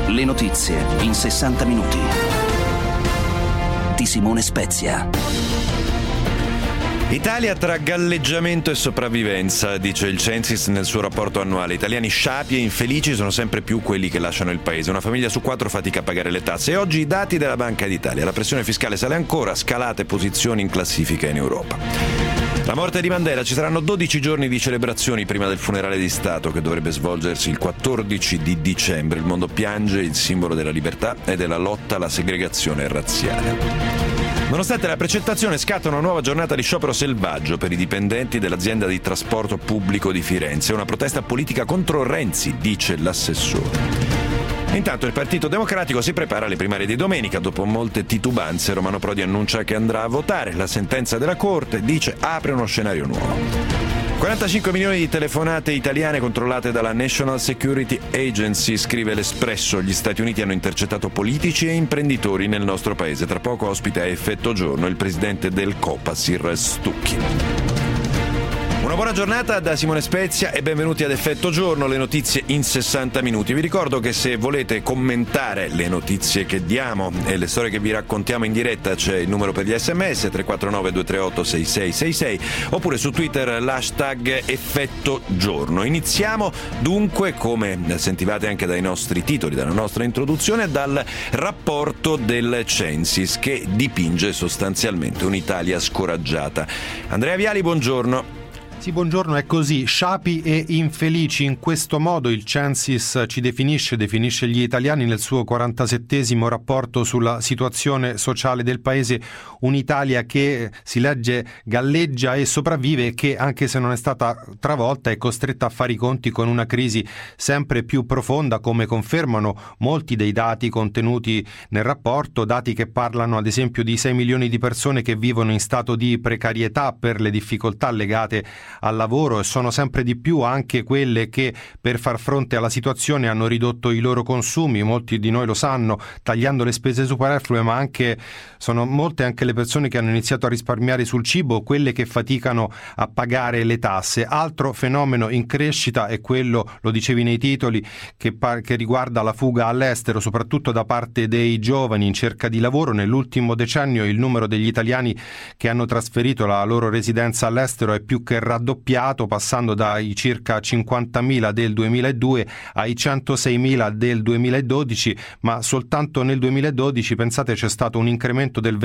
Le notizie in 60 minuti. Di Simone Spezia. Italia tra galleggiamento e sopravvivenza, dice il Censis nel suo rapporto annuale. Italiani sciapi e infelici sono sempre più quelli che lasciano il paese. Una famiglia su 4 fatica a pagare le tasse. E oggi i dati della Banca d'Italia. La pressione fiscale sale ancora, scalate posizioni in classifica in Europa. La morte di Mandela, ci saranno 12 giorni di celebrazioni prima del funerale di Stato che dovrebbe svolgersi il 14 di dicembre. Il mondo piange il simbolo della libertà e della lotta alla segregazione razziale. Nonostante la precettazione, scatta una nuova giornata di sciopero selvaggio per i dipendenti dell'azienda di trasporto pubblico di Firenze. Una protesta politica contro Renzi, dice l'assessore. Intanto il Partito Democratico si prepara alle primarie di domenica. Dopo molte titubanze, Romano Prodi annuncia che andrà a votare. La sentenza della Corte, dice, apre uno scenario nuovo. 45 milioni di telefonate italiane controllate dalla National Security Agency, scrive l'Espresso. Gli Stati Uniti hanno intercettato politici e imprenditori nel nostro paese. Tra poco ospita a Effetto Giorno il presidente del Copasir Stucchi. Una buona giornata da Simone Spezia e benvenuti ad Effetto Giorno, le notizie in 60 minuti. Vi ricordo che se volete commentare le notizie che diamo e le storie che vi raccontiamo in diretta c'è il numero per gli sms 349 238 6666 oppure su Twitter l'hashtag Effetto Giorno. Iniziamo dunque, come sentivate anche dai nostri titoli, dalla nostra introduzione, dal rapporto del Censis che dipinge sostanzialmente un'Italia scoraggiata. Andrea Viali, buongiorno. Sì, buongiorno, è così, sciapi e infelici. In questo modo il Censis ci definisce gli italiani nel suo 47esimo rapporto sulla situazione sociale del paese. Un'Italia che si legge galleggia e sopravvive e che, anche se non è stata travolta, è costretta a fare i conti con una crisi sempre più profonda, come confermano molti dei dati contenuti nel rapporto, dati che parlano ad esempio di 6 milioni di persone che vivono in stato di precarietà per le difficoltà legate al lavoro, e sono sempre di più anche quelle che per far fronte alla situazione hanno ridotto i loro consumi. Molti di noi lo sanno, tagliando le spese superflue, ma sono molte anche le persone che hanno iniziato a risparmiare sul cibo, quelle che faticano a pagare le tasse. Altro fenomeno in crescita è quello, lo dicevi nei titoli, che riguarda la fuga all'estero, soprattutto da parte dei giovani in cerca di lavoro. Nell'ultimo decennio il numero degli italiani che hanno trasferito la loro residenza all'estero è più che raddoppiato, passando dai circa 50.000 del 2002 ai 106.000 del 2012, ma soltanto nel 2012, pensate, c'è stato un incremento del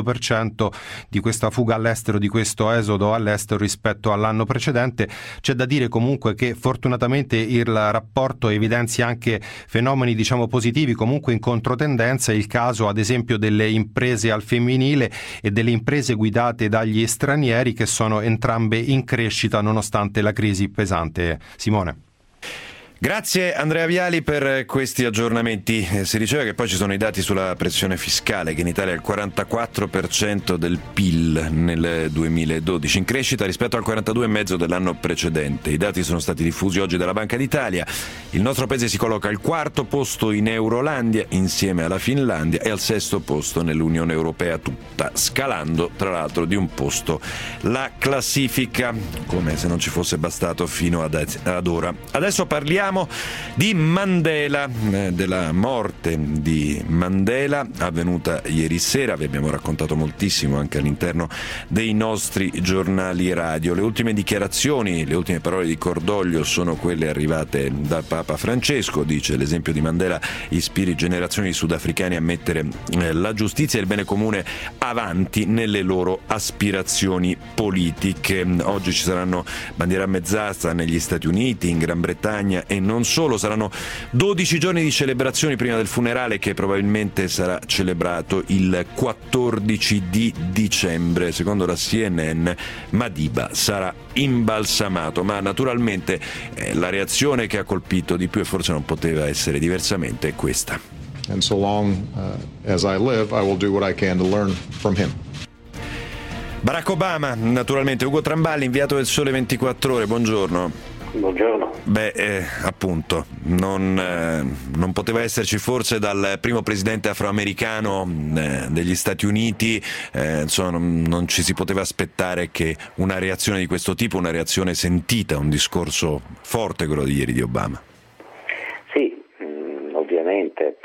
28% di questa fuga all'estero, di questo esodo all'estero rispetto all'anno precedente. C'è da dire comunque che fortunatamente il rapporto evidenzia anche fenomeni positivi, comunque in controtendenza. È il caso ad esempio delle imprese al femminile e delle imprese guidate dagli stranieri, che sono entrambe in crescita nonostante la crisi pesante. Simone. Grazie Andrea Viali per questi aggiornamenti. Si diceva che poi ci sono i dati sulla pressione fiscale, che in Italia è il 44% del PIL nel 2012, in crescita rispetto al 42,5% dell'anno precedente. I dati sono stati diffusi oggi dalla Banca d'Italia. Il nostro paese si colloca al 4° posto in Eurolandia insieme alla Finlandia e al 6° posto nell'Unione Europea tutta, scalando tra l'altro di un posto la classifica, come se non ci fosse bastato fino ad ora. Adesso parliamo di Mandela, della morte di Mandela avvenuta ieri sera. Vi abbiamo raccontato moltissimo anche all'interno dei nostri giornali radio. Le ultime dichiarazioni, le ultime parole di cordoglio sono quelle arrivate da Papa Francesco. Dice: l'esempio di Mandela ispiri generazioni di sudafricani a mettere la giustizia e il bene comune avanti nelle loro aspirazioni politiche. Oggi ci saranno bandiere a mezz'asta negli Stati Uniti, in Gran Bretagna e non solo. Saranno 12 giorni di celebrazioni prima del funerale, che probabilmente sarà celebrato il 14 di dicembre. Secondo la CNN Madiba sarà imbalsamato, ma naturalmente la reazione che ha colpito di più, e forse non poteva essere diversamente, è questa. And so long as I live, I will do what I can to learn from him. Barack Obama, naturalmente. Ugo Tramballi, inviato del Sole 24 Ore, buongiorno. Buongiorno. Appunto, non poteva esserci forse dal primo presidente afroamericano degli Stati Uniti, insomma non ci si poteva aspettare che una reazione di questo tipo, una reazione sentita, un discorso forte quello di ieri di Obama. Sì, ovviamente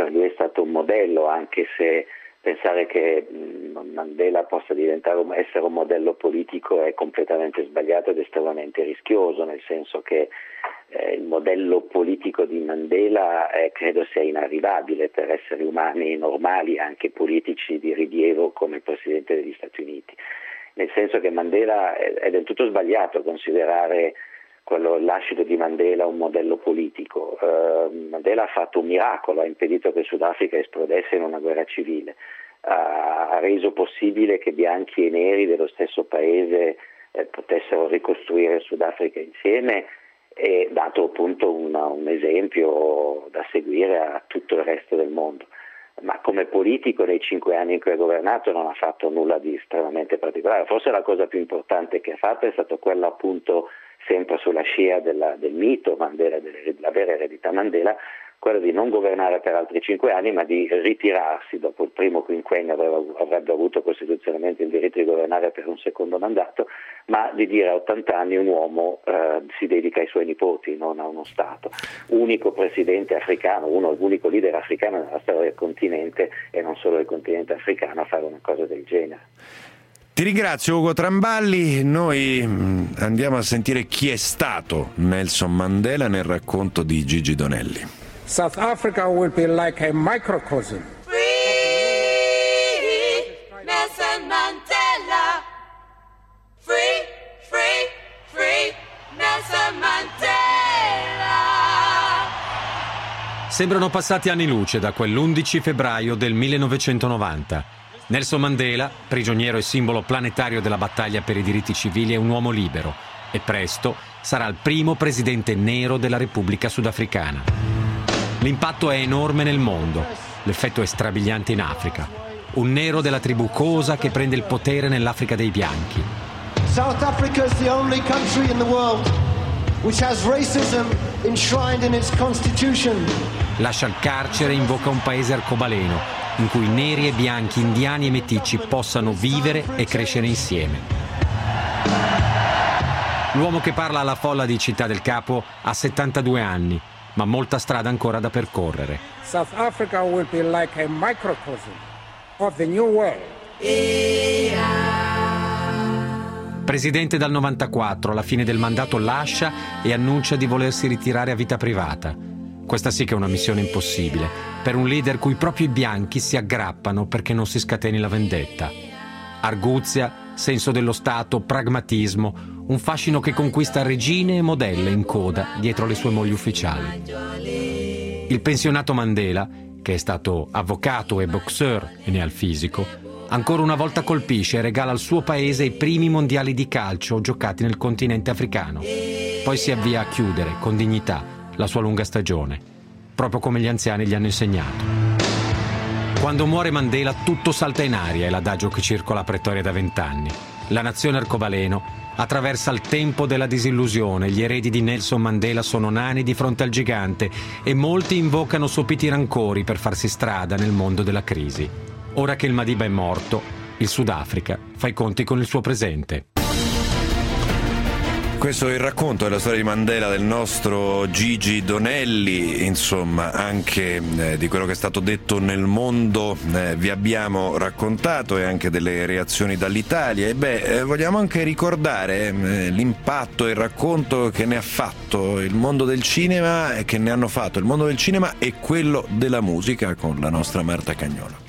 modello, anche se pensare che Mandela possa essere un modello politico è completamente sbagliato ed estremamente rischioso, nel senso che il modello politico di Mandela credo sia inarrivabile per esseri umani normali, anche politici di rilievo come il Presidente degli Stati Uniti, nel senso che Mandela è del tutto sbagliato considerare quello lascito di Mandela un modello politico. Mandela ha fatto un miracolo, ha impedito che il Sudafrica esplodesse in una guerra civile, ha reso possibile che bianchi e neri dello stesso paese potessero ricostruire il Sudafrica insieme e dato appunto un esempio da seguire a tutto il resto del mondo. Ma come politico nei 5 anni in cui ha governato non ha fatto nulla di estremamente particolare. Forse la cosa più importante che ha fatto è stato quella appunto sempre sulla scia del mito Mandela, della vera eredità Mandela, quello di non governare per altri 5 anni ma di ritirarsi dopo il primo quinquennio, avrebbe avuto costituzionalmente il diritto di governare per un secondo mandato, ma di dire a 80 anni un uomo si dedica ai suoi nipoti, non a uno Stato. Unico presidente africano, unico leader africano nella storia del continente e non solo del continente africano a fare una cosa del genere. Ti ringrazio Ugo Tramballi, noi andiamo a sentire chi è stato Nelson Mandela nel racconto di Gigi Donelli. South Africa will be like a microcosm. Free Nelson Mandela. Free, free, free Nelson Mandela. Sembrano passati anni luce da quell'11 febbraio del 1990. Nelson Mandela, prigioniero e simbolo planetario della battaglia per i diritti civili, è un uomo libero e presto sarà il primo presidente nero della Repubblica Sudafricana. L'impatto è enorme nel mondo, l'effetto è strabiliante in Africa. Un nero della tribù Xhosa che prende il potere nell'Africa dei bianchi. South Africa is the only country in the world which has racism enshrined in its constitution. Lascia il carcere e invoca un paese arcobaleno in cui neri e bianchi, indiani e meticci possano vivere e crescere insieme. L'uomo che parla alla folla di Città del Capo ha 72 anni, ma molta strada ancora da percorrere. South Africa will be like a microcosm of the new world. Presidente dal 94, alla fine del mandato lascia e annuncia di volersi ritirare a vita privata. Questa sì che è una missione impossibile, per un leader cui proprio i bianchi si aggrappano perché non si scateni la vendetta. Arguzia, senso dello Stato, pragmatismo, un fascino che conquista regine e modelle in coda dietro le sue mogli ufficiali. Il pensionato Mandela, che è stato avvocato e boxeur e ne ha il fisico, ancora una volta colpisce e regala al suo paese i primi mondiali di calcio giocati nel continente africano. Poi si avvia a chiudere, con dignità, la sua lunga stagione, proprio come gli anziani gli hanno insegnato. Quando muore Mandela tutto salta in aria, è l'adagio che circola a Pretoria da 20 anni. La nazione arcobaleno attraversa il tempo della disillusione, gli eredi di Nelson Mandela sono nani di fronte al gigante e molti invocano sopiti rancori per farsi strada nel mondo della crisi. Ora che il Madiba è morto, il Sudafrica fa i conti con il suo presente. Questo è il racconto della storia di Mandela del nostro Gigi Donelli, insomma anche di quello che è stato detto nel mondo vi abbiamo raccontato e anche delle reazioni dall'Italia e vogliamo anche ricordare l'impatto e il racconto che ne ha fatto il mondo del cinema e che ne hanno fatto il mondo del cinema e quello della musica con la nostra Marta Cagnola.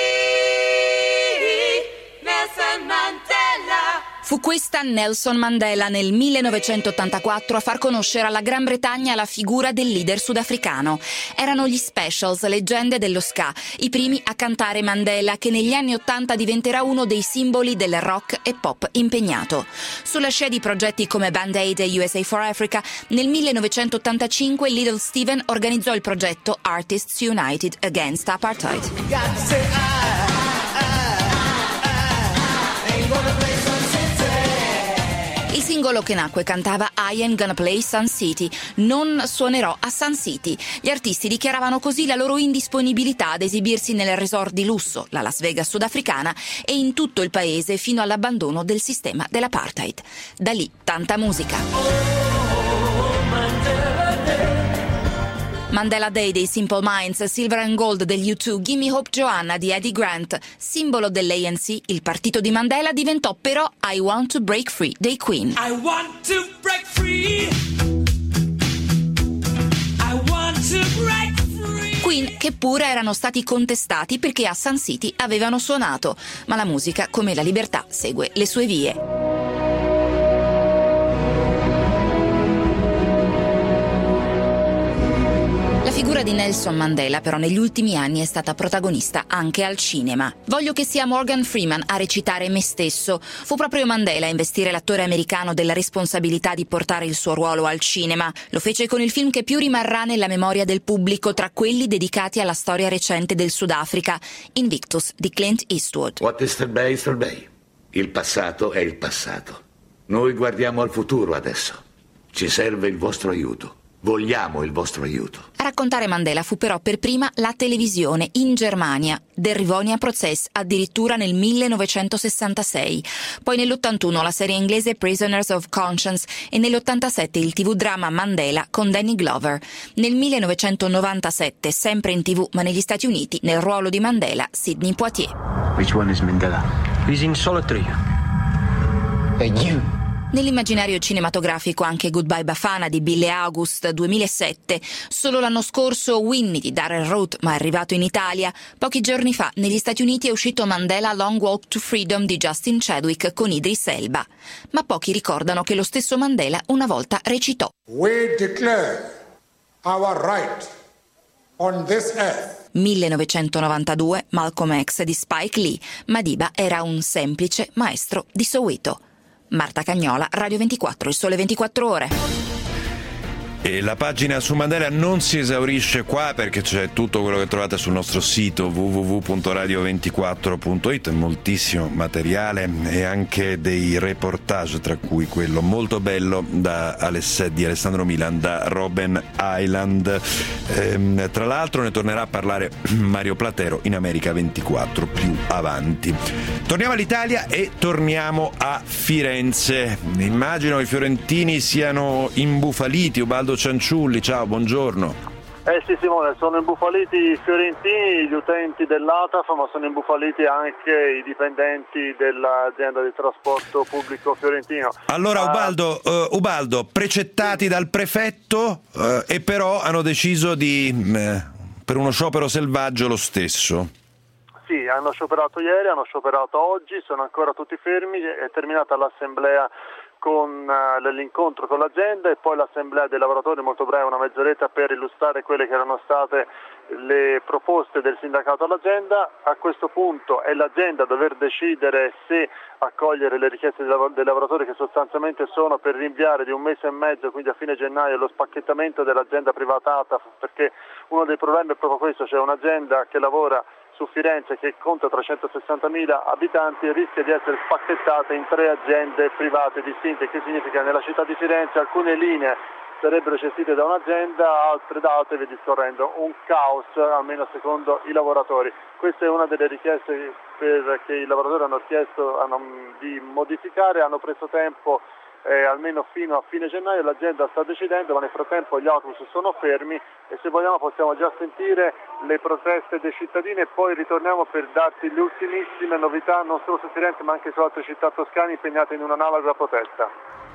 Fu questa Nelson Mandela nel 1984 a far conoscere alla Gran Bretagna la figura del leader sudafricano. Erano gli Specials, leggende dello ska, i primi a cantare Mandela, che negli anni '80 diventerà uno dei simboli del rock e pop impegnato. Sulla scia di progetti come Band Aid e USA for Africa, nel 1985 Little Steven organizzò il progetto Artists United Against Apartheid. Il singolo che nacque cantava I Ain't Gonna Play Sun City, non suonerò a Sun City. Gli artisti dichiaravano così la loro indisponibilità ad esibirsi nel resort di lusso, la Las Vegas sudafricana, e in tutto il paese fino all'abbandono del sistema dell'apartheid. Da lì tanta musica. Mandela Day dei Simple Minds, Silver and Gold degli U2, Gimme Hope Joanna di Eddie Grant, simbolo dell'ANC, il partito di Mandela diventò però I Want to Break Free dei Queen. I want to break free. I want to break free. Queen che pure erano stati contestati perché a Sun City avevano suonato, ma la musica, come la libertà, segue le sue vie. La figura di Nelson Mandela però negli ultimi anni è stata protagonista anche al cinema. Voglio che sia Morgan Freeman a recitare me stesso. Fu proprio Mandela a investire l'attore americano della responsabilità di portare il suo ruolo al cinema. Lo fece con il film che più rimarrà nella memoria del pubblico tra quelli dedicati alla storia recente del Sudafrica, Invictus di Clint Eastwood. What is yesterday is yesterday. Il passato è il passato. Noi guardiamo al futuro adesso. Ci serve il vostro aiuto. Vogliamo il vostro aiuto. A raccontare Mandela fu però per prima la televisione in Germania, Der Rivonia Prozess, addirittura nel 1966. Poi nell'81 la serie inglese Prisoners of Conscience e nell'87 il TV-dramma Mandela con Danny Glover. Nel 1997, sempre in TV ma negli Stati Uniti, nel ruolo di Mandela, Sidney Poitier. Which one is Mandela? He's in solitary. And you? Nell'immaginario cinematografico anche Goodbye Bafana di Billy August 2007, solo l'anno scorso Winnie di Darren Roth, ma arrivato in Italia, pochi giorni fa negli Stati Uniti è uscito Mandela Long Walk to Freedom di Justin Chadwick con Idris Elba. Ma pochi ricordano che lo stesso Mandela una volta recitò. We declare our right on this earth. 1992, Malcolm X di Spike Lee, Madiba era un semplice maestro di Soweto. Marta Cagnola, Radio 24, Il Sole 24 Ore. E la pagina su Mandela non si esaurisce qua perché c'è tutto quello che trovate sul nostro sito www.radio24.it, moltissimo materiale e anche dei reportage, tra cui quello molto bello di Alessandro Milan da Robben Island. Tra l'altro ne tornerà a parlare Mario Platero in America 24 più avanti. Torniamo all'Italia e torniamo a Firenze. Immagino i fiorentini siano imbufaliti. Ubaldo Cianciulli, ciao, buongiorno. Sì Simone, sono imbufaliti i fiorentini, gli utenti dell'ATAF, ma sono imbufaliti anche i dipendenti dell'azienda di trasporto pubblico fiorentino. Allora Ubaldo, precettati dal prefetto e però hanno deciso per uno sciopero selvaggio lo stesso. Sì, hanno scioperato ieri, hanno scioperato oggi, sono ancora tutti fermi, è terminata l'assemblea con l'incontro con l'azienda e poi l'assemblea dei lavoratori molto breve, una mezz'oretta, per illustrare quelle che erano state le proposte del sindacato all'azienda. A questo punto è l'azienda a dover decidere se accogliere le richieste dei lavoratori, che sostanzialmente sono per rinviare di un mese e mezzo, quindi a fine gennaio, lo spacchettamento dell'azienda privata ATAF, perché uno dei problemi è proprio questo, c'è un'azienda che lavora su Firenze che conta 360.000 abitanti e rischia di essere spacchettata in 3 aziende private distinte, che significa nella città di Firenze alcune linee sarebbero gestite da un'azienda, altre da altre, via discorrendo, un caos almeno secondo i lavoratori. Questa è una delle richieste che i lavoratori hanno chiesto di modificare, hanno preso tempo almeno fino a fine gennaio, l'azienda sta decidendo, ma nel frattempo gli autobus sono fermi e se vogliamo possiamo già sentire le proteste dei cittadini e poi ritorniamo per darti le ultimissime novità non solo su Firenze ma anche su altre città toscane impegnate in un'analoga protesta.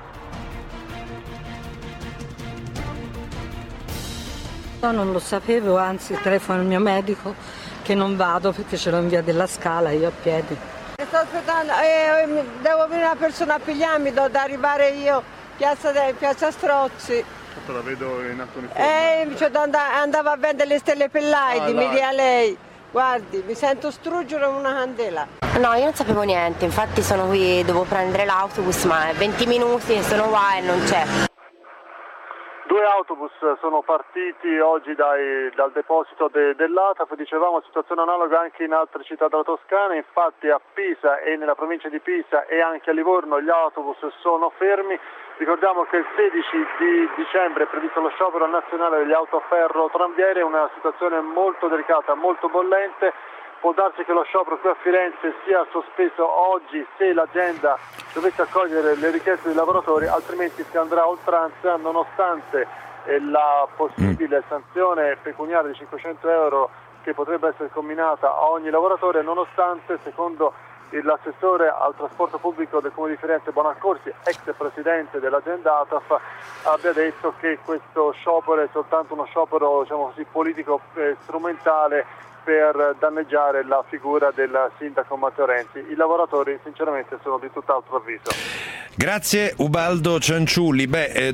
Non lo sapevo, anzi telefono al mio medico che non vado perché ce l'ho in via della Scala, io a piedi. Sto aspettando, devo venire una persona a pigliarmi, devo arrivare io, piazza Strozzi. La vedo in alto uniforme. Andavo a vendere le stelle Pellaidi, mi dia lei. Guardi, mi sento struggere una candela. No, io non sapevo niente, infatti sono qui, devo prendere l'autobus, ma 20 minuti sono qua e non c'è. 2 autobus sono partiti oggi dal deposito dell'ATAF, dicevamo situazione analoga anche in altre città della Toscana, infatti a Pisa e nella provincia di Pisa e anche a Livorno gli autobus sono fermi. Ricordiamo che il 16 di dicembre è previsto lo sciopero nazionale degli autoferro tranvieri, è una situazione molto delicata, molto bollente. Può darsi che lo sciopero qui a Firenze sia sospeso oggi se l'azienda dovesse accogliere le richieste dei lavoratori, altrimenti si andrà a oltranza, nonostante la possibile sanzione pecuniaria di 500 euro che potrebbe essere comminata a ogni lavoratore, nonostante, secondo l'assessore al trasporto pubblico del Comune di Firenze Bonaccorsi, ex presidente dell'azienda ATAF, abbia detto che questo sciopero è soltanto uno sciopero, diciamo così, politico strumentale per danneggiare la figura del sindaco Matteo Renzi. I lavoratori sinceramente sono di tutt'altro avviso. Grazie Ubaldo Cianciulli.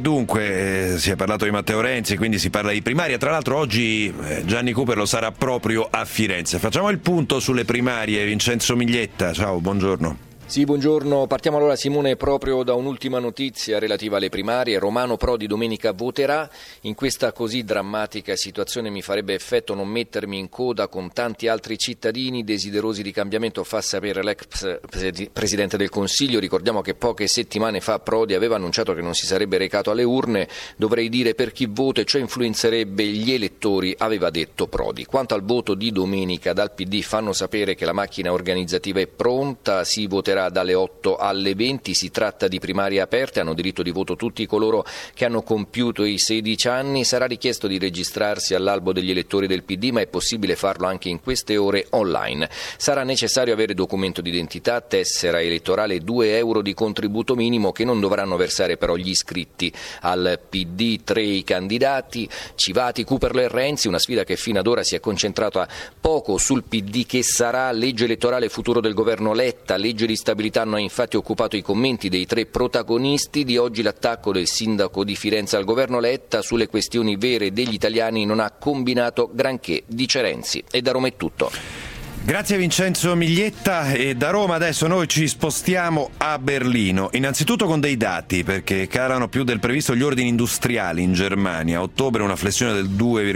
Dunque si è parlato di Matteo Renzi, quindi si parla di primarie. Tra l'altro oggi Gianni Cooper lo sarà proprio a Firenze. Facciamo il punto sulle primarie. Vincenzo Miglietta, ciao, buongiorno. Sì, buongiorno. Partiamo allora, Simone, proprio da un'ultima notizia relativa alle primarie. Romano Prodi domenica voterà. In questa così drammatica situazione mi farebbe effetto non mettermi in coda con tanti altri cittadini desiderosi di cambiamento, fa sapere l'ex Presidente del Consiglio. Ricordiamo che poche settimane fa Prodi aveva annunciato che non si sarebbe recato alle urne. Dovrei dire per chi vota e ciò influenzerebbe gli elettori, aveva detto Prodi. Quanto al voto di domenica, dal PD fanno sapere che la macchina organizzativa è pronta, si voterà dalle 8 alle 20, si tratta di primarie aperte, hanno diritto di voto tutti coloro che hanno compiuto i 16 anni, sarà richiesto di registrarsi all'albo degli elettori del PD, ma è possibile farlo anche in queste ore online. Sarà necessario avere documento d'identità, tessera elettorale e 2 euro di contributo minimo che non dovranno versare però gli iscritti al PD. 3 i candidati, Civati, Cooperlo e Renzi, una sfida che fino ad ora si è concentrata poco sul PD che sarà, legge elettorale futuro del governo Letta, legge di stabilità hanno infatti occupato i commenti dei 3 protagonisti di oggi. L'attacco del sindaco di Firenze al governo Letta sulle questioni vere degli italiani non ha combinato granché, dice Renzi. E da Roma è tutto. Grazie Vincenzo Miglietta, e da Roma adesso noi ci spostiamo a Berlino, innanzitutto con dei dati, perché calano più del previsto gli ordini industriali in Germania. A ottobre una flessione del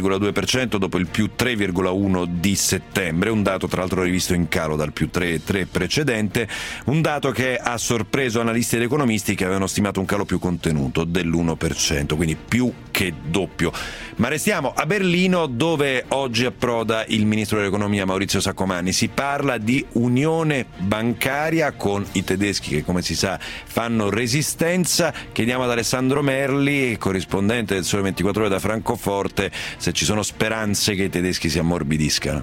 2,2% dopo il più 3,1% di settembre, un dato tra l'altro rivisto in calo dal più 3,3% precedente, un dato che ha sorpreso analisti ed economisti che avevano stimato un calo più contenuto dell'1%, quindi più che doppio. Ma restiamo a Berlino, dove oggi approda il ministro dell'economia Maurizio Saccomanni. Si parla di unione bancaria con i tedeschi che, come si sa, fanno resistenza. Chiediamo ad Alessandro Merli, corrispondente del Sole 24 Ore da Francoforte, se ci sono speranze che i tedeschi si ammorbidiscano.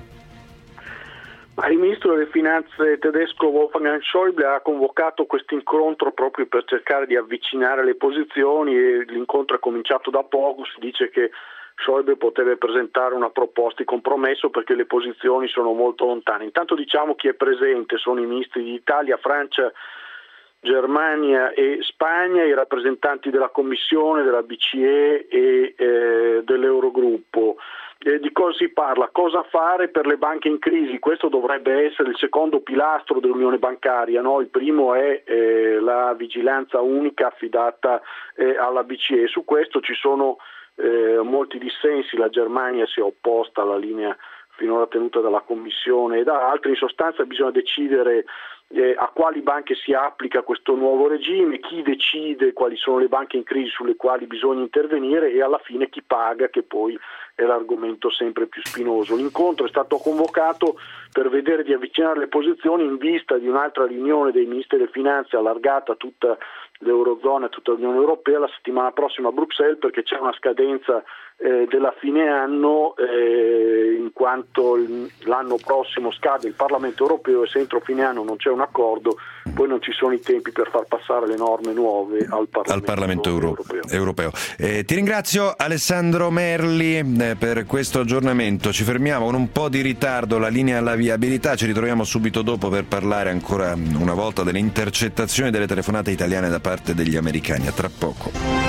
Il ministro delle finanze tedesco Wolfgang Schäuble ha convocato questo incontro proprio per cercare di avvicinare le posizioni, e l'incontro è cominciato da poco. Si dice che Schäuble potrebbe presentare una proposta di compromesso perché le posizioni sono molto lontane. Intanto diciamo chi è presente: sono i ministri di Italia, Francia, Germania e Spagna, i rappresentanti della Commissione, della BCE e dell'Eurogruppo. Di cosa si parla? Cosa fare per le banche in crisi? Questo dovrebbe essere il secondo pilastro dell'unione bancaria, no? Il primo è la vigilanza unica affidata alla BCE. Su questo ci sono molti dissensi. La Germania si è opposta alla linea finora tenuta dalla Commissione e da altri. In sostanza bisogna decidere a quali banche si applica questo nuovo regime, chi decide quali sono le banche in crisi sulle quali bisogna intervenire e alla fine chi paga, che poi è l'argomento sempre più spinoso. L'incontro è stato convocato per vedere di avvicinare le posizioni in vista di un'altra riunione dei ministri delle finanze allargata a tutta l'Eurozona e tutta l'Unione Europea la settimana prossima a Bruxelles, perché c'è una scadenza della fine anno, in quanto l'anno prossimo scade il Parlamento Europeo, e se entro fine anno non c'è un accordo poi non ci sono i tempi per far passare le norme nuove al Parlamento Europeo. Ti ringrazio Alessandro Merli per questo aggiornamento. Ci fermiamo con un po' di ritardo la linea alla viabilità, ci ritroviamo subito dopo per parlare ancora una volta delle intercettazioni delle telefonate italiane da parte degli americani. A tra poco.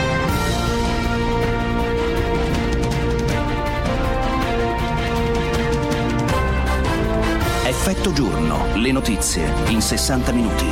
Effetto giorno, le notizie in 60 minuti.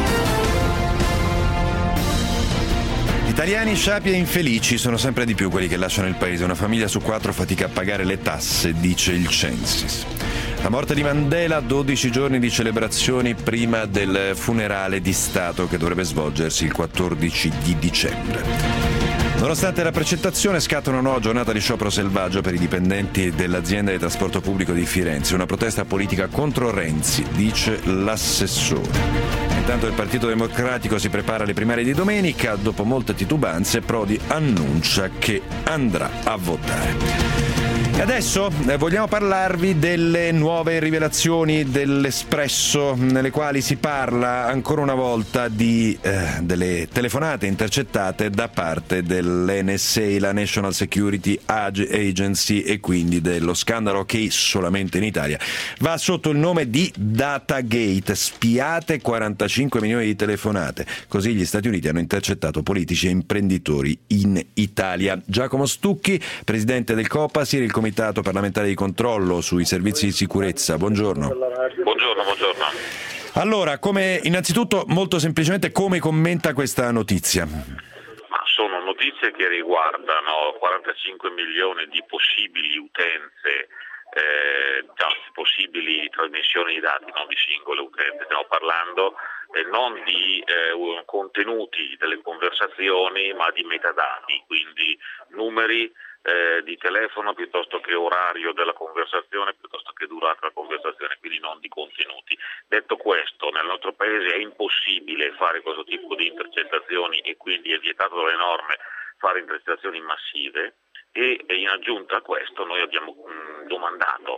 Italiani sciapi e infelici sono sempre di più quelli che lasciano il paese. Una famiglia su 4 fatica a pagare le tasse, dice il Censis. La morte di Mandela, 12 giorni di celebrazioni prima del funerale di Stato che dovrebbe svolgersi il 14 di dicembre. Nonostante la precettazione, scatta una nuova giornata di sciopero selvaggio per i dipendenti dell'azienda di trasporto pubblico di Firenze. Una protesta politica contro Renzi, dice l'assessore. Intanto il Partito Democratico si prepara alle primarie di domenica. Dopo molte titubanze, Prodi annuncia che andrà a votare. E adesso vogliamo parlarvi delle nuove rivelazioni dell'Espresso, nelle quali si parla ancora una volta di delle telefonate intercettate da parte dell'NSA, la National Security Agency, e quindi dello scandalo che solamente in Italia va sotto il nome di Datagate. Spiate 45 milioni di telefonate. Così gli Stati Uniti hanno intercettato politici e imprenditori in Italia. Giacomo Stucchi, presidente del Copasir, il Comitato parlamentare di controllo sui servizi di sicurezza. Buongiorno. Buongiorno. Allora, innanzitutto, molto semplicemente, come commenta questa notizia? Ma sono notizie che riguardano 45 milioni di possibili utenze, possibili trasmissioni di dati, non di singole utenze. Stiamo parlando non di contenuti delle conversazioni, ma di metadati, quindi numeri di telefono piuttosto che orario della conversazione, piuttosto che durata della conversazione, quindi non di contenuti. Detto questo, nel nostro paese è impossibile fare questo tipo di intercettazioni e quindi è vietato dalle norme fare intercettazioni massive, e in aggiunta a questo noi abbiamo domandato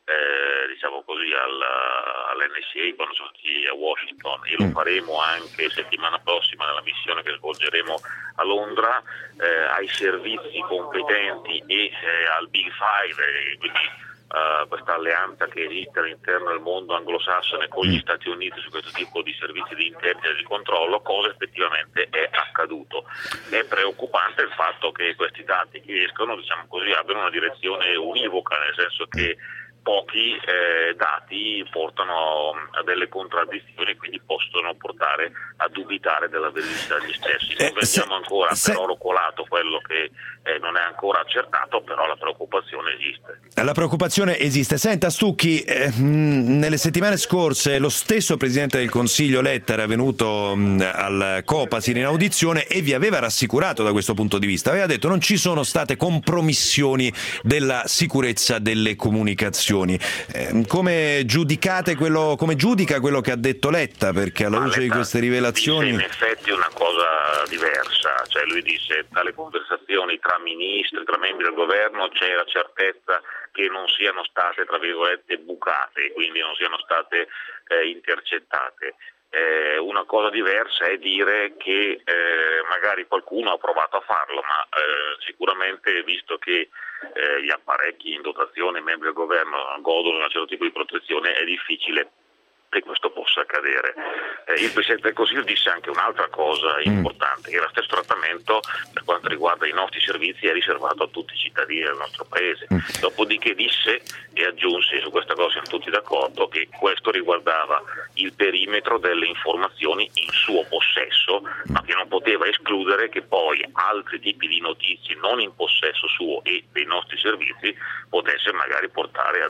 all'NSA quando sono stati a Washington, e lo faremo anche settimana prossima nella missione che svolgeremo a Londra, ai servizi competenti e al Big Five, quindi questa alleanza che esiste all'interno del mondo anglosassone con gli Stati Uniti su questo tipo di servizi di intelligence e di controllo, cosa effettivamente è accaduto. È preoccupante il fatto che questi dati che escono, abbiano una direzione univoca, nel senso che pochi dati portano a delle contraddizioni, quindi possono portare a dubitare della verità degli stessi. Non vediamo ancora per oro colato quello che non è ancora accertato, però la preoccupazione esiste. La preoccupazione esiste. Senta Stucchi, nelle settimane scorse lo stesso Presidente del Consiglio Letta era venuto al Copasir in audizione e vi aveva rassicurato da questo punto di vista. Aveva detto non ci sono state compromissioni della sicurezza delle comunicazioni. Come giudica quello che ha detto Letta? Perché alla luce di queste rivelazioni dice in effetti una cosa diversa, cioè lui dice dalle conversazioni tra ministri, tra membri del governo c'è la certezza che non siano state, tra virgolette, bucate, quindi non siano state intercettate. Una cosa diversa è dire che magari qualcuno ha provato a farlo, ma sicuramente, visto che gli apparecchi in dotazione, membri del governo, godono di un certo tipo di protezione, è difficile che questo possa accadere. Il Presidente del Consiglio disse anche un'altra cosa importante, che lo stesso trattamento per quanto riguarda i nostri servizi è riservato a tutti i cittadini del nostro Paese. Dopodiché disse e aggiunse, su questa cosa siamo tutti d'accordo, che questo riguardava il perimetro delle informazioni in suo possesso, ma che non poteva escludere che poi altri tipi di notizie non in possesso suo e dei nostri servizi potesse magari portare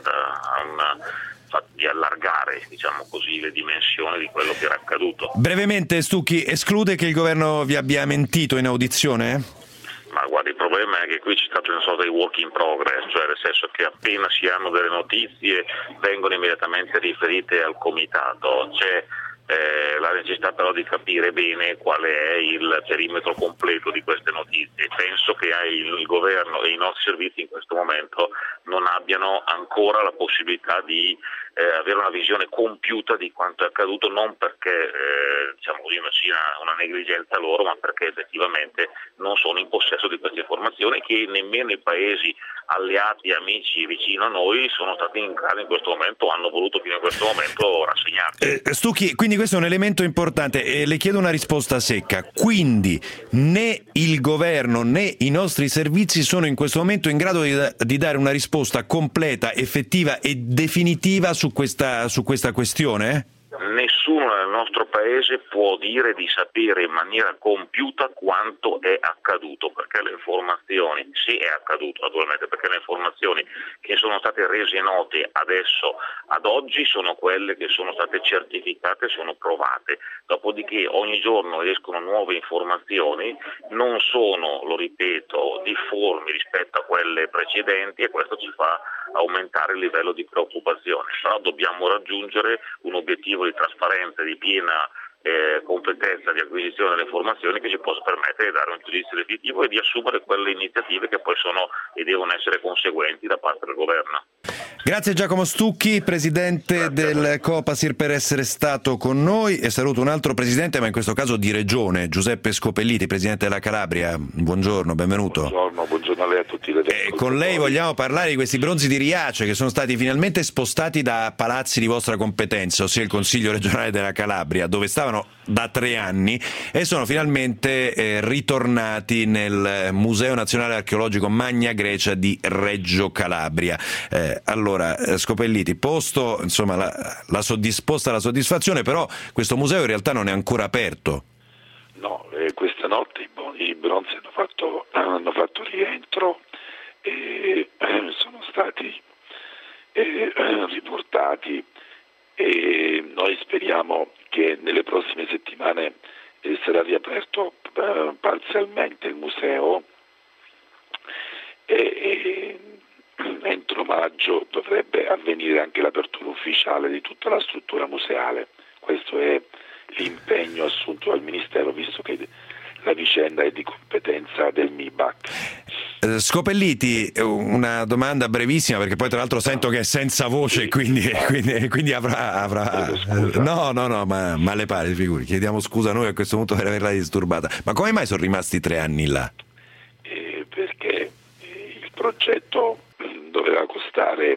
di allargare, diciamo così, le dimensioni di quello che era accaduto. Brevemente, Stucchi, esclude che il governo vi abbia mentito in audizione? Ma guarda, il problema è che qui c'è stato una sorta di work in progress, cioè nel senso che appena si hanno delle notizie vengono immediatamente riferite al comitato. C'è la necessità però di capire bene qual è il perimetro completo di queste notizie. Penso che il governo e i nostri servizi in questo momento non abbiano ancora la possibilità di avere una visione compiuta di quanto è accaduto, non perché una negligenza loro, ma perché effettivamente non sono in possesso di queste informazioni che nemmeno i paesi alleati, amici vicino a noi sono stati in grado in questo momento, hanno voluto fino a questo momento rassegnarsi. Stucchi, quindi questo è un elemento importante e le chiedo una risposta secca. Quindi né il governo né i nostri servizi sono in questo momento in grado di dare una risposta completa, effettiva e definitiva su questa questione? Nessuno nel nostro paese può dire di sapere in maniera compiuta quanto è accaduto, perché le informazioni, sì è accaduto naturalmente, perché le informazioni che sono state rese note adesso, ad oggi, sono quelle che sono state certificate, sono provate. Dopodiché ogni giorno escono nuove informazioni, non sono, lo ripeto, difformi rispetto a quelle precedenti, e questo ci fa aumentare il livello di preoccupazione. Però dobbiamo raggiungere un obiettivo di trasparenza, di piena completezza di acquisizione delle informazioni che ci possa permettere di dare un giudizio definitivo e di assumere quelle iniziative che poi sono e devono essere conseguenti da parte del governo. Grazie Giacomo Stucchi, presidente del Copasir, per essere stato con noi, e saluto un altro presidente, ma in questo caso di regione, Giuseppe Scopelliti, presidente della Calabria. Buongiorno, benvenuto. Buongiorno a lei e a tutti i con lei vogliamo parlare di questi bronzi di Riace che sono stati finalmente spostati da palazzi di vostra competenza, ossia il Consiglio regionale della Calabria, dove stavano da 3 anni, e sono finalmente ritornati nel Museo Nazionale Archeologico Magna Grecia di Reggio Calabria. Allora, Scopelliti, posto insomma la soddisfazione, però questo museo in realtà non è ancora aperto. No, questa notte i bronzi hanno fatto rientro e sono stati riportati, e noi speriamo che nelle prossime settimane sarà riaperto parzialmente il museo, e entro maggio dovrebbe avvenire anche l'apertura ufficiale di tutta la struttura museale. Questo è l'impegno assunto dal Ministero, visto che la vicenda è di competenza del MIBAC. Scopelliti, una domanda brevissima, perché poi tra l'altro sento che è senza voce, quindi avrà... No, ma le pare, figuri, chiediamo scusa noi a questo punto per averla disturbata. Ma come mai sono rimasti 3 anni là? Perché il progetto doveva costare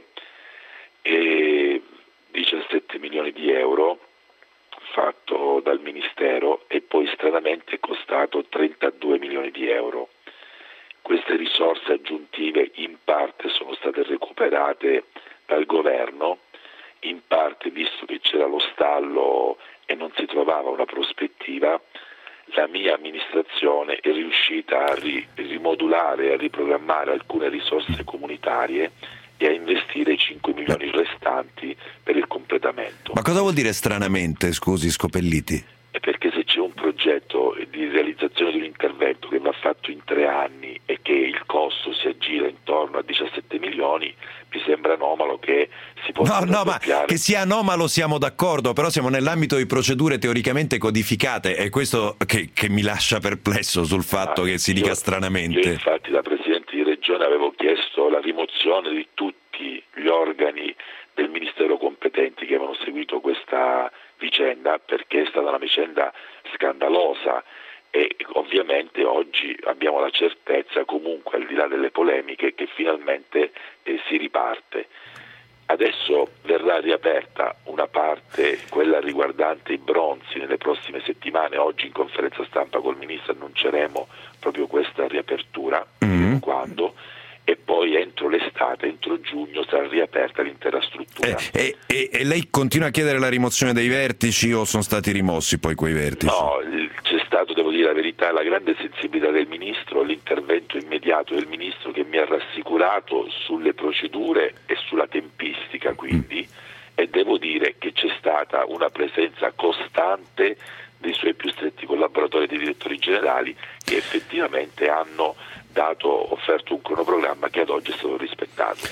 17 milioni di euro, fatto dal Ministero, e poi stranamente è costato 32 milioni di euro. Queste risorse aggiuntive in parte sono state recuperate dal governo, in parte, visto che c'era lo stallo e non si trovava una prospettiva, la mia amministrazione è riuscita a rimodulare, a riprogrammare alcune risorse comunitarie e a investire i 5 milioni restanti per il completamento. Ma cosa vuol dire stranamente, scusi Scopelliti? È perché se c'è un progetto di realizzazione di un intervento che va fatto in 3 anni e che il costo si aggira intorno a 17 milioni, mi sembra anomalo che si possa ma che sia anomalo siamo d'accordo, però siamo nell'ambito di procedure teoricamente codificate, è questo che mi lascia perplesso sul fatto che si dica stranamente. Io infatti da Presidente di Regione avevo chiesto la rimozione di tutti gli organi del Ministero competenti che avevano seguito questa vicenda, perché è stata una vicenda scandalosa, e ovviamente oggi abbiamo la certezza, comunque al di là delle polemiche, che finalmente si riparte. Adesso verrà riaperta una parte, quella riguardante i bronzi, nelle prossime settimane. Oggi in conferenza stampa col Ministro annunceremo proprio questa riapertura, quando, e poi entro l'estate, entro giugno, sarà riaperta l'intera struttura. E lei continua a chiedere la rimozione dei vertici, o sono stati rimossi poi quei vertici? No, c'è stato, devo dire la verità, la grande sensibilità del Ministro, l'intervento immediato del Ministro, che mi ha rassicurato sulle procedure e sulla tempistica, quindi, e devo dire che c'è stata una presenza costante dei suoi più stretti collaboratori e dei direttori generali, che effettivamente hanno offerto un cronoprogramma che ad oggi è stato rispettato.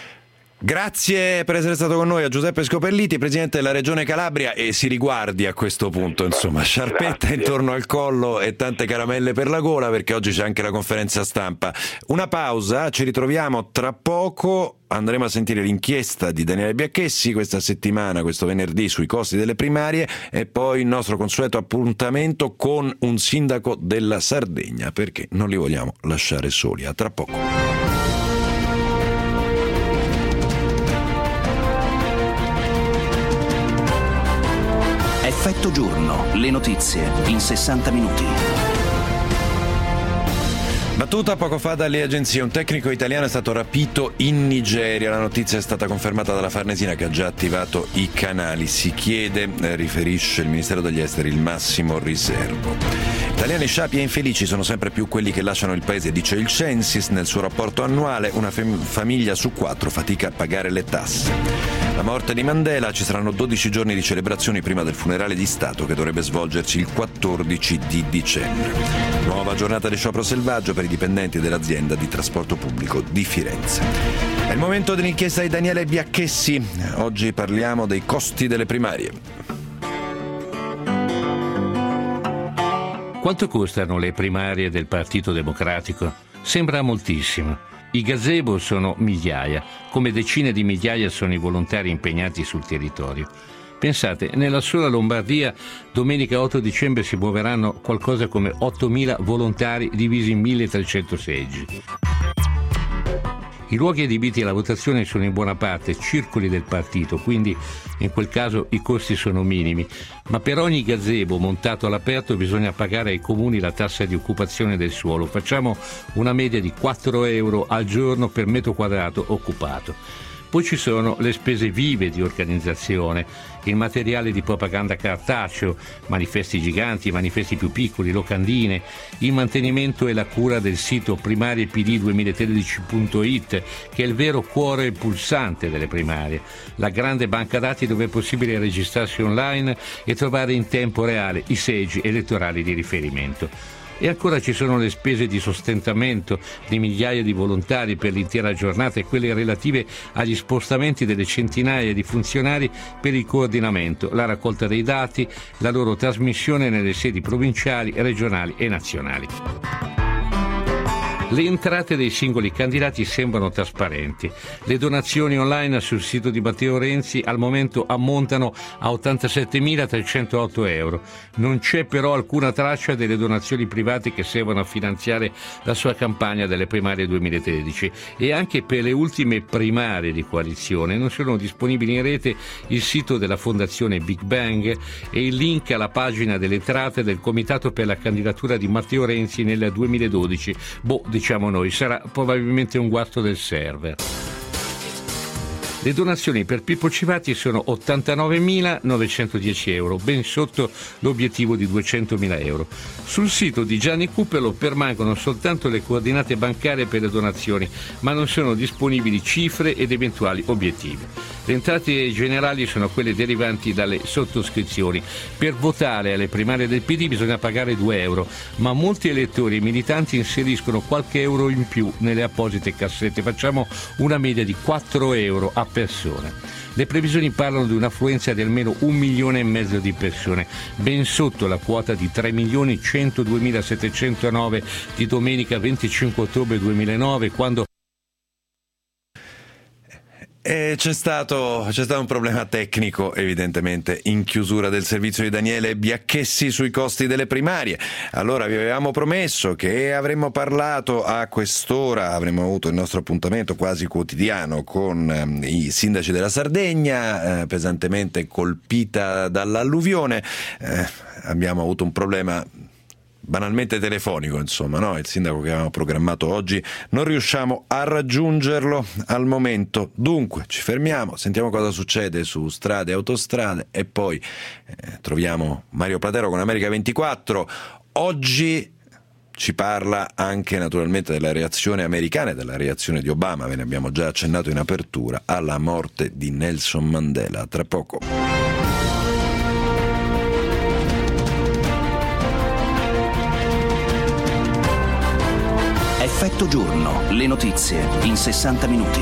Grazie per essere stato con noi a Giuseppe Scopelliti, presidente della Regione Calabria, e si riguardi a questo punto, insomma, sciarpetta intorno al collo e tante caramelle per la gola, perché oggi c'è anche la conferenza stampa. Una pausa, ci ritroviamo tra poco, andremo a sentire l'inchiesta di Daniele Biacchessi questa settimana, questo venerdì, sui costi delle primarie, e poi il nostro consueto appuntamento con un sindaco della Sardegna, perché non li vogliamo lasciare soli. A tra poco. Effetto giorno, le notizie in 60 minuti. Battuta poco fa dalle agenzie, un tecnico italiano è stato rapito in Nigeria. La notizia è stata confermata dalla Farnesina, che ha già attivato i canali. Si chiede, riferisce il Ministero degli Esteri, il massimo riservo. Italiani sciapi e infelici sono sempre più quelli che lasciano il paese, dice il Censis nel suo rapporto annuale. Una famiglia su 4 fatica a pagare le tasse. La morte di Mandela, ci saranno 12 giorni di celebrazioni prima del funerale di Stato, che dovrebbe svolgersi il 14 di dicembre. Nuova giornata di sciopero selvaggio per i dipendenti dell'azienda di trasporto pubblico di Firenze. È il momento dell'inchiesta di Daniele Biacchessi. Oggi parliamo dei costi delle primarie. Quanto costano le primarie del Partito Democratico? Sembra moltissimo. I gazebo sono migliaia, come decine di migliaia sono i volontari impegnati sul territorio. Pensate, nella sola Lombardia domenica 8 dicembre si muoveranno qualcosa come 8.000 volontari divisi in 1.300 seggi. I luoghi adibiti alla votazione sono in buona parte circoli del partito, quindi in quel caso i costi sono minimi, ma per ogni gazebo montato all'aperto bisogna pagare ai comuni la tassa di occupazione del suolo. Facciamo una media di 4 euro al giorno per metro quadrato occupato. Poi ci sono le spese vive di organizzazione, il materiale di propaganda cartaceo, manifesti giganti, manifesti più piccoli, locandine, il mantenimento e la cura del sito primariepd2013.it, che è il vero cuore pulsante delle primarie, la grande banca dati dove è possibile registrarsi online e trovare in tempo reale i seggi elettorali di riferimento. E ancora ci sono le spese di sostentamento di migliaia di volontari per l'intera giornata e quelle relative agli spostamenti delle centinaia di funzionari per il coordinamento, la raccolta dei dati, la loro trasmissione nelle sedi provinciali, regionali e nazionali. Le entrate dei singoli candidati sembrano trasparenti. Le donazioni online sul sito di Matteo Renzi al momento ammontano a 87.308 euro. Non c'è però alcuna traccia delle donazioni private che servono a finanziare la sua campagna delle primarie 2013 e anche per le ultime primarie di coalizione non sono disponibili in rete il sito della Fondazione Big Bang e il link alla pagina delle entrate del Comitato per la candidatura di Matteo Renzi nel 2012. Diciamo noi, sarà probabilmente un guasto del server. Le donazioni per Pippo Civati sono 89.910 euro, ben sotto l'obiettivo di 200.000 euro. Sul sito di Gianni Cupelo permangono soltanto le coordinate bancarie per le donazioni, ma non sono disponibili cifre ed eventuali obiettivi. Le entrate generali sono quelle derivanti dalle sottoscrizioni. Per votare alle primarie del PD bisogna pagare 2 euro, ma molti elettori e militanti inseriscono qualche euro in più nelle apposite cassette. Facciamo una media di 4 euro a persona. Le previsioni parlano di un'affluenza di almeno 1,5 milioni di persone, ben sotto la quota di 3.102.709 di domenica 25 ottobre 2009, quando c'è stato un problema tecnico evidentemente in chiusura del servizio di Daniele Biacchessi sui costi delle primarie. Allora vi avevamo promesso che avremmo parlato a quest'ora, avremmo avuto il nostro appuntamento quasi quotidiano con i sindaci della Sardegna, pesantemente colpita dall'alluvione. Abbiamo avuto un problema banalmente telefonico, insomma, no? Il sindaco che avevamo programmato oggi non riusciamo a raggiungerlo al momento. Dunque ci fermiamo, sentiamo cosa succede su strade e autostrade e poi troviamo Mario Platero con America 24. Oggi ci parla anche naturalmente della reazione americana e della reazione di Obama, ve ne abbiamo già accennato in apertura, alla morte di Nelson Mandela. Tra poco. Effetto giorno, le notizie in 60 minuti.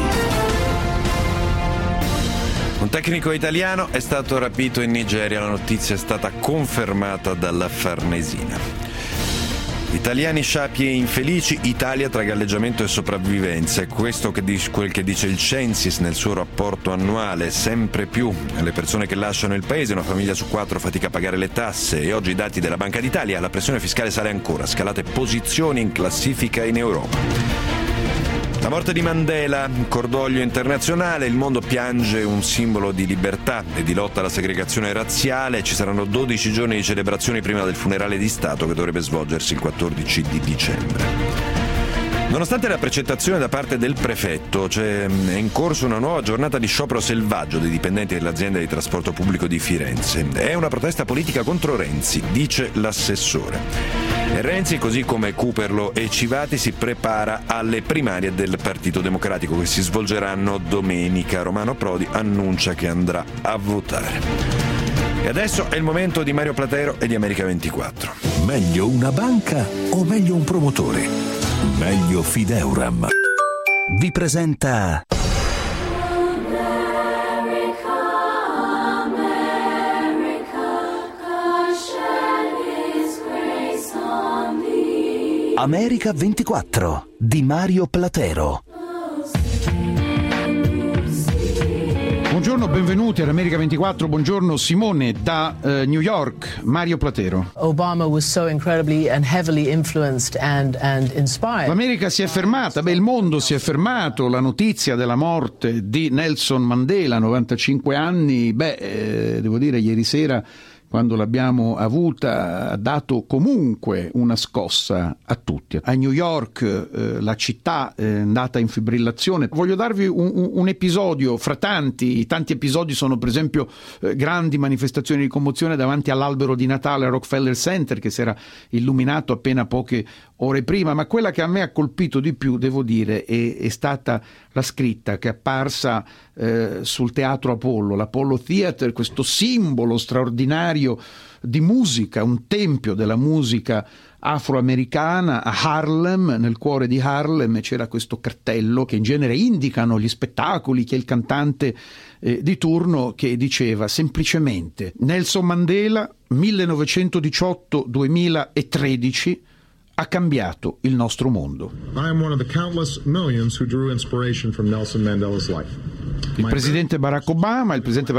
Un tecnico italiano è stato rapito in Nigeria, la notizia è stata confermata dalla Farnesina. Italiani sciapi e infelici, Italia tra galleggiamento e sopravvivenza. È questo quel che dice il Censis nel suo rapporto annuale. Sempre più le persone che lasciano il paese, una famiglia su 4 fatica a pagare le tasse e oggi i dati della Banca d'Italia, la pressione fiscale sale ancora, scalate posizioni in classifica in Europa. La morte di Mandela, cordoglio internazionale, il mondo piange un simbolo di libertà e di lotta alla segregazione razziale. Ci saranno 12 giorni di celebrazioni prima del funerale di Stato che dovrebbe svolgersi il 14 di dicembre. Nonostante la precettazione da parte del prefetto, è in corso una nuova giornata di sciopero selvaggio dei dipendenti dell'azienda di trasporto pubblico di Firenze. È una protesta politica contro Renzi, dice l'assessore. E Renzi, così come Cooperlo e Civati, si prepara alle primarie del Partito Democratico che si svolgeranno domenica. Romano Prodi annuncia che andrà a votare. E adesso è il momento di Mario Platero e di America 24. Meglio una banca o meglio un promotore? Meglio Fideuram. Vi presenta America 24 di Mario Platero. Buongiorno, benvenuti all'America 24, buongiorno Simone da New York, Mario Platero. Obama was so incredibly and heavily influenced and inspired. L'America si è fermata, il mondo si è fermato, la notizia della morte di Nelson Mandela, 95 anni, devo dire ieri sera quando l'abbiamo avuta ha dato comunque una scossa a tutti. A New York la città è andata in fibrillazione. Voglio darvi un episodio fra tanti episodi sono per esempio grandi manifestazioni di commozione davanti all'albero di Natale al Rockefeller Center che si era illuminato appena poche ore prima, ma quella che a me ha colpito di più, devo dire, è stata la scritta che è apparsa sul teatro Apollo, l'Apollo Theater, questo simbolo straordinario di musica, un tempio della musica afroamericana a Harlem, nel cuore di Harlem c'era questo cartello che in genere indicano gli spettacoli, chi è il cantante di turno, che diceva semplicemente Nelson Mandela 1918-2013 ha cambiato il nostro mondo. I am one of the countless millions who drew inspiration from Nelson Mandela's life. Il presidente Barack Obama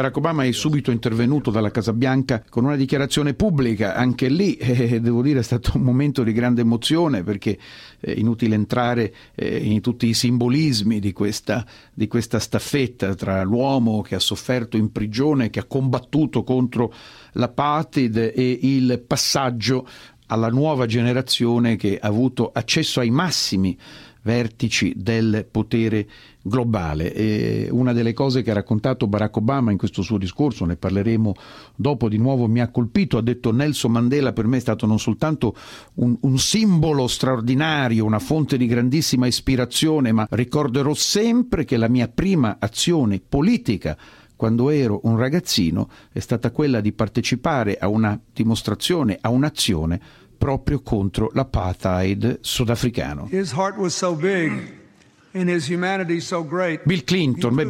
è subito intervenuto dalla Casa Bianca con una dichiarazione pubblica. Anche lì devo dire è stato un momento di grande emozione, perché è inutile entrare in tutti i simbolismi di questa staffetta tra l'uomo che ha sofferto in prigione, che ha combattuto contro l'apartheid, e il passaggio alla nuova generazione che ha avuto accesso ai massimi vertici del potere globale. E una delle cose che ha raccontato Barack Obama in questo suo discorso, ne parleremo dopo, di nuovo mi ha colpito, ha detto: Nelson Mandela per me è stato non soltanto un simbolo straordinario, una fonte di grandissima ispirazione, ma ricorderò sempre che la mia prima azione politica quando ero un ragazzino è stata quella di partecipare a una dimostrazione, a un'azione proprio contro l'apartheid sudafricano. His heart was so big and his humanity so great. Bill Clinton,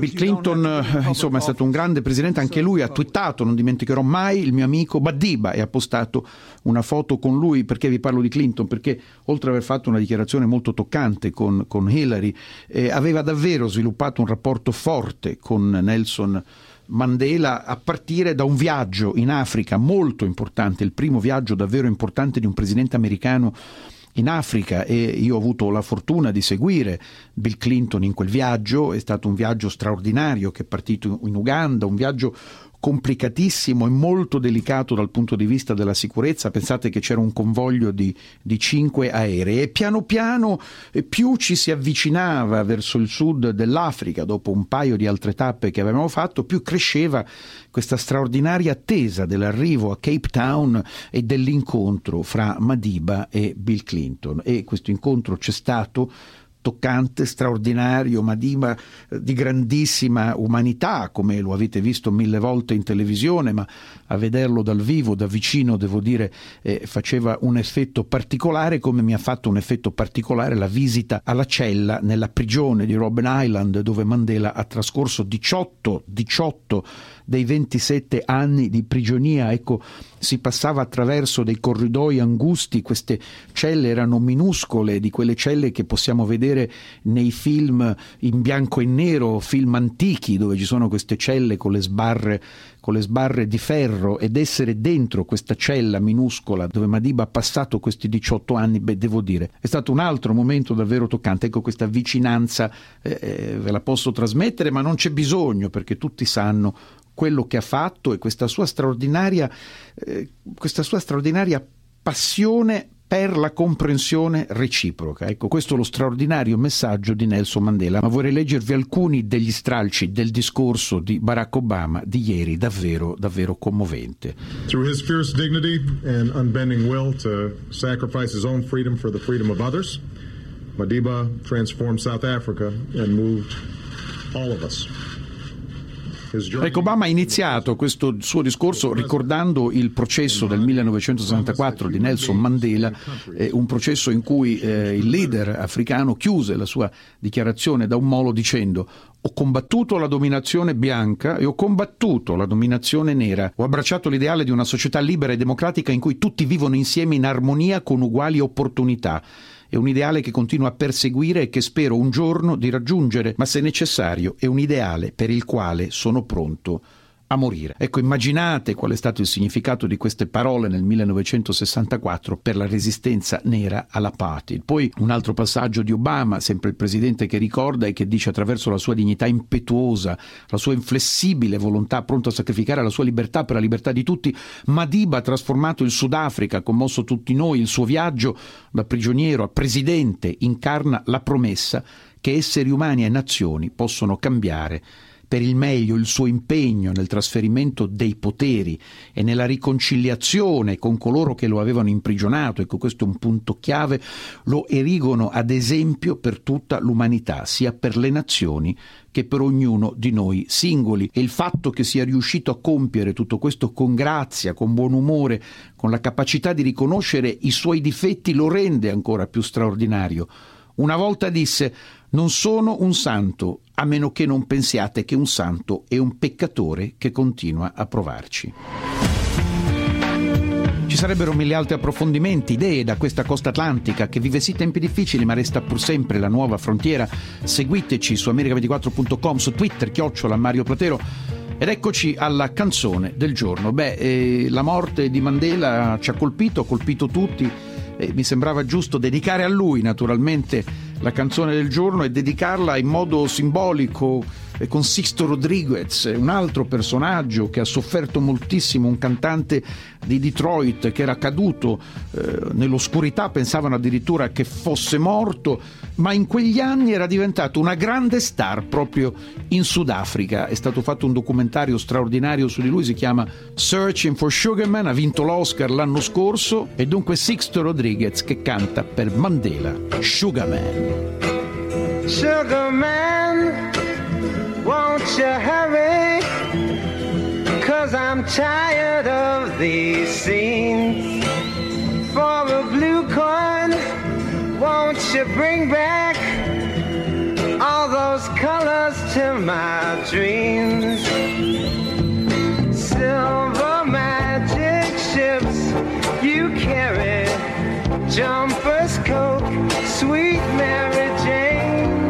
insomma è stato un grande presidente, anche lui ha twittato, non dimenticherò mai il mio amico Madiba, e ha postato una foto con lui. Perché vi parlo di Clinton? Perché oltre ad aver fatto una dichiarazione molto toccante con Hillary, aveva davvero sviluppato un rapporto forte con Nelson Mandela, a partire da un viaggio in Africa molto importante, il primo viaggio davvero importante di un presidente americano in Africa, e io ho avuto la fortuna di seguire Bill Clinton in quel viaggio. È stato un viaggio straordinario che è partito in Uganda, un viaggio complicatissimo e molto delicato dal punto di vista della sicurezza. Pensate che c'era un convoglio di 5 aerei, e piano piano più ci si avvicinava verso il sud dell'Africa, dopo un paio di altre tappe che avevamo fatto, più cresceva questa straordinaria attesa dell'arrivo a Cape Town e dell'incontro fra Madiba e Bill Clinton. E questo incontro c'è stato, toccante, straordinario. Madiba di grandissima umanità, come lo avete visto 1000 volte in televisione, ma a vederlo dal vivo, da vicino, devo dire, faceva un effetto particolare, come mi ha fatto un effetto particolare la visita alla cella nella prigione di Robben Island, dove Mandela ha trascorso 18 dei 27 anni di prigionia. Ecco, si passava attraverso dei corridoi angusti, queste celle erano minuscole, di quelle celle che possiamo vedere nei film in bianco e nero, film antichi, dove ci sono queste celle con le sbarre di ferro, ed essere dentro questa cella minuscola dove Madiba ha passato questi 18 anni, devo dire, è stato un altro momento davvero toccante. Ecco, questa vicinanza ve la posso trasmettere, ma non c'è bisogno, perché tutti sanno quello che ha fatto e questa sua straordinaria passione per la comprensione reciproca. Ecco, questo è lo straordinario messaggio di Nelson Mandela. Ma vorrei leggervi alcuni degli stralci del discorso di Barack Obama di ieri, davvero commovente. Through his fierce dignity and unbending will to sacrifice his own freedom for the freedom of others, Madiba transformed South Africa and moved all of us. Ecco, Obama ha iniziato questo suo discorso ricordando il processo del 1964 di Nelson Mandela, un processo in cui il leader africano chiuse la sua dichiarazione da un molo dicendo: ho combattuto la dominazione bianca e ho combattuto la dominazione nera. Ho abbracciato l'ideale di una società libera e democratica in cui tutti vivono insieme in armonia con uguali opportunità. È un ideale che continuo a perseguire e che spero un giorno di raggiungere, ma se necessario è un ideale per il quale sono pronto a morire. Ecco, immaginate qual è stato il significato di queste parole nel 1964 per la resistenza nera all'apartheid. Poi un altro passaggio di Obama, sempre il presidente che ricorda e che dice attraverso la sua dignità impetuosa, la sua inflessibile volontà pronta a sacrificare la sua libertà per la libertà di tutti, Madiba ha trasformato il Sudafrica, ha commosso tutti noi. Il suo viaggio da prigioniero a presidente incarna la promessa che esseri umani e nazioni possono cambiare per il meglio. Il suo impegno nel trasferimento dei poteri e nella riconciliazione con coloro che lo avevano imprigionato, ecco, questo è un punto chiave, lo erigono ad esempio per tutta l'umanità, sia per le nazioni che per ognuno di noi singoli. E il fatto che sia riuscito a compiere tutto questo con grazia, con buon umore, con la capacità di riconoscere i suoi difetti lo rende ancora più straordinario. Una volta disse: non sono un santo, a meno che non pensiate che un santo è un peccatore che continua a provarci. Ci sarebbero mille altri approfondimenti, idee da questa costa atlantica che vive sì tempi difficili ma resta pur sempre la nuova frontiera. Seguiteci su America24.com, su Twitter @Mario Platero. Ed eccoci alla canzone del giorno. La morte di Mandela ci ha colpito tutti. Mi sembrava giusto dedicare a lui naturalmente la canzone del giorno e dedicarla in modo simbolico con Sixto Rodriguez, un altro personaggio che ha sofferto moltissimo, un cantante di Detroit che era caduto nell'oscurità, pensavano addirittura che fosse morto, ma in quegli anni era diventato una grande star proprio in Sudafrica. È stato fatto un documentario straordinario su di lui, si chiama Searching for Sugar Man, ha vinto l'Oscar l'anno scorso, e dunque Sixto Rodriguez che canta per Mandela Sugar Man. Sugar Man, won't you hurry, 'cause I'm tired of these scenes. For a blue coin, won't you bring back all those colors to my dreams. Silver magic ships you carry, jumpers, Coke, sweet Mary Jane.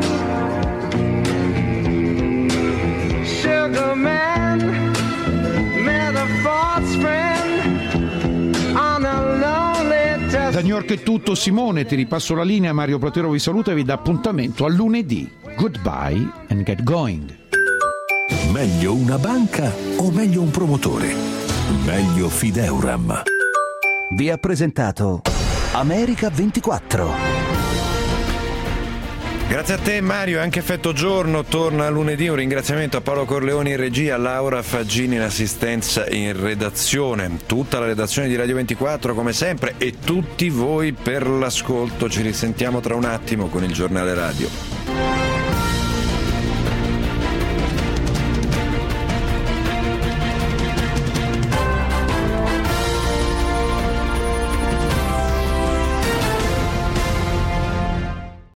Sugar Man met a false friend on a lonely desert. Da New York è tutto, Simone, ti ripasso la linea. Mario Platero vi saluta e vi dà appuntamento a lunedì. Goodbye and get going. Meglio una banca o meglio un promotore? Meglio Fideuram. Vi ha presentato America 24. Grazie a te Mario, anche Effetto Giorno torna lunedì. Un ringraziamento a Paolo Corleoni in regia, a Laura Faggini in assistenza in redazione, tutta la redazione di Radio 24 come sempre e tutti voi per l'ascolto. Ci risentiamo tra un attimo con il giornale radio.